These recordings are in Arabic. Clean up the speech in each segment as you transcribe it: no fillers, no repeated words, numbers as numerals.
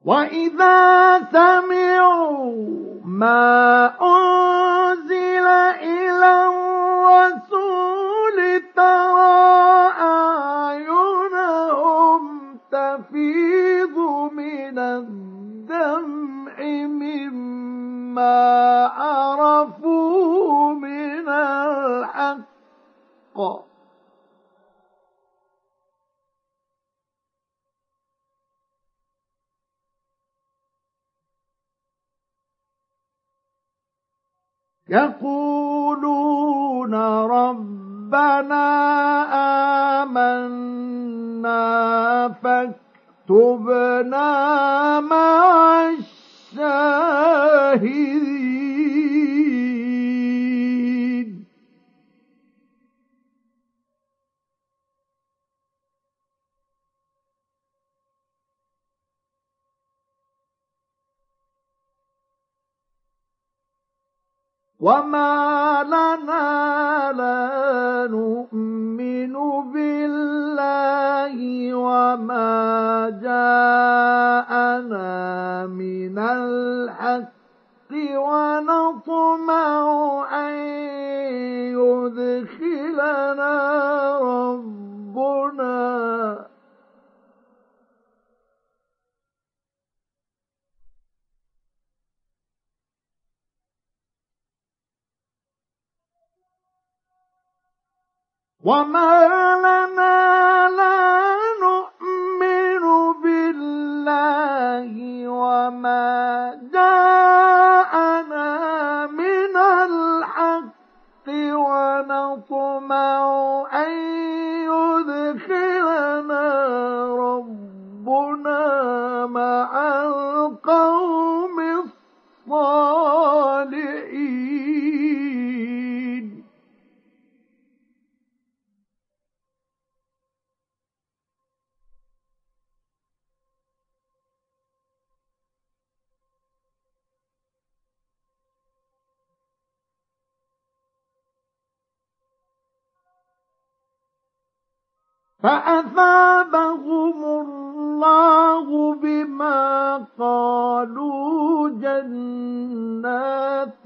وَإِذَا سَمِعُوا مَا أُنزِلَ إِلَى الرَّسُولِ تَرَىٰ أَعْيُنَهُمْ تَفِيضُ مِنَ الدَّمْعِ مِمَّا عَرَفُوا مِنَ الْحَقِّ يَقُولُونَ رَبَّنَا آمَنَّا فَاكْتُبْنَا مَعَ الشَّاهِدِينَ وَمَا لَنَا لَا نُؤْمِنُ بِاللَّهِ وَمَا جَاءَنَا مِنَ الْحَقِّ وَنَطْمَعُ أَن يُدْخِلَنَا رَبُّنَا وَمَا لَنَا لَا نُؤْمِنُ بِاللَّهِ وَمَا جَاءَنَا مِنَ الْحَقِّ وَنَطْمَعُ أَن يُدْخِلَنَا رَبُّنَا مَعَ الْقَوْمِ الصَّالِحِينَ فَأَثَابَهُمُ اللَّهُ بِمَا قَالُوا جَنَّاتٍ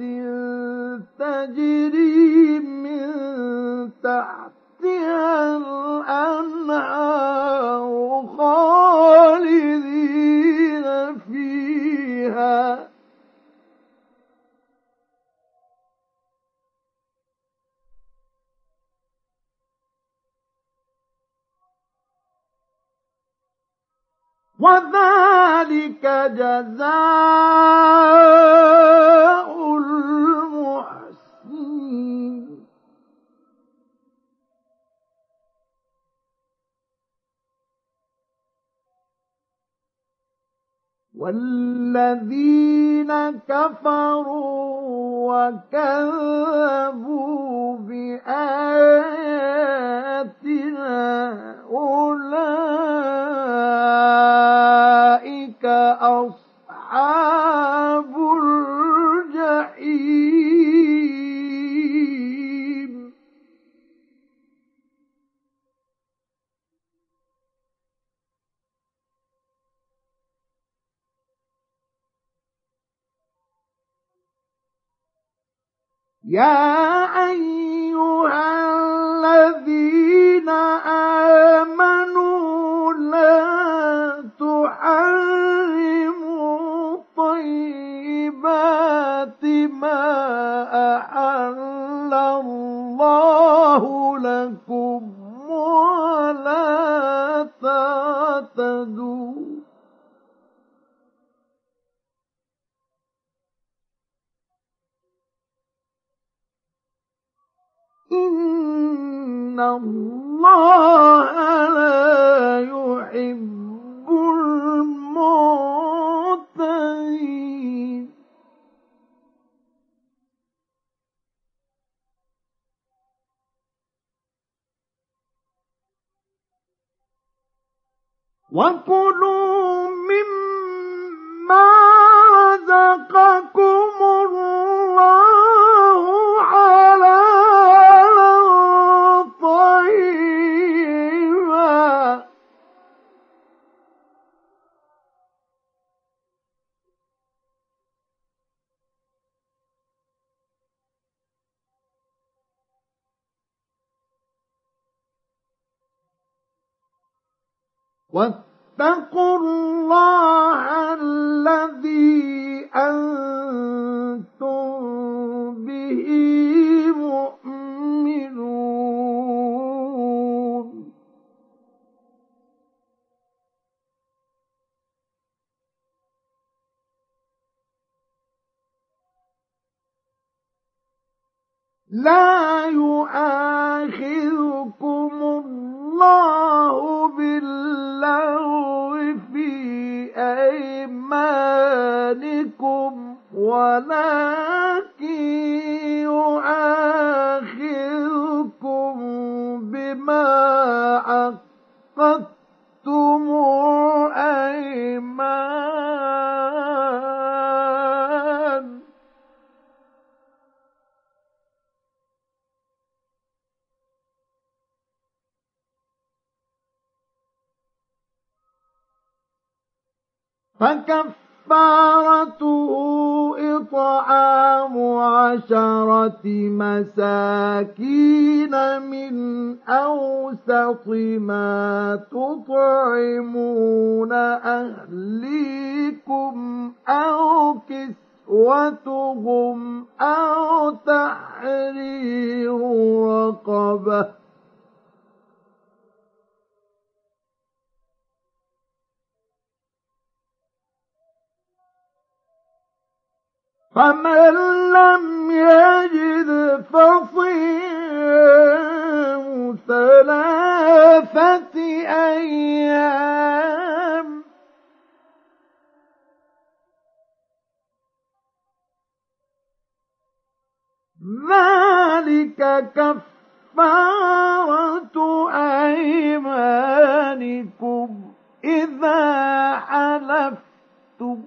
تَجْرِي مِن تَحْتِهَا الْأَنْهَارُ خَالِدِينَ فِيهَا وَذَلِكَ جَزَاءُ الْمُحْسِنِينَ وَالَّذِينَ كَفَرُوا وَكَذَّبُوا بِآيَاتِنَا أُولَئِكَ أَصْحَابُ الْجَحِيمِ يَا أَيُّهَا الَّذِينَ آمَنُوا لَا تُحَرِّمُوا طَيِّبَاتِ مَا أَحَلَّ اللَّهُ لَكُمْ وَلَا تَعْتَدُوا إِنَّ اللَّهَ لَا يُحِبُّ الْمُعْتَدِينَ وَكُلُوا مِمَّا رَزَقَكُمُ اللَّهُ حَلَالًا طَيِّبًا واتقوا الله الذي أنتم به مؤمنون لا يؤاخذكم الله باللغو في أيمانكم ولكن يؤاخذكم بما عقدتم الأيمان فكفارته إطعام 10 مساكين من أوسط ما تطعمون أهليكم أو كسوتهم أو تحرير رقبة فمن لم يجد فصيام 3 أيام ذلك كفارة أيمانكم إذا حلفتم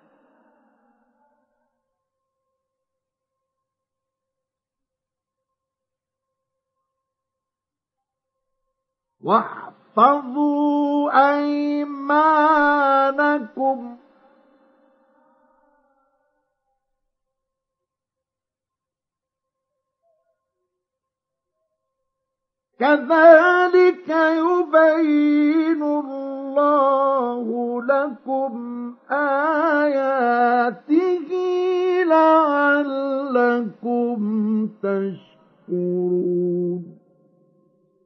واحفظوا أيمانكم كذلك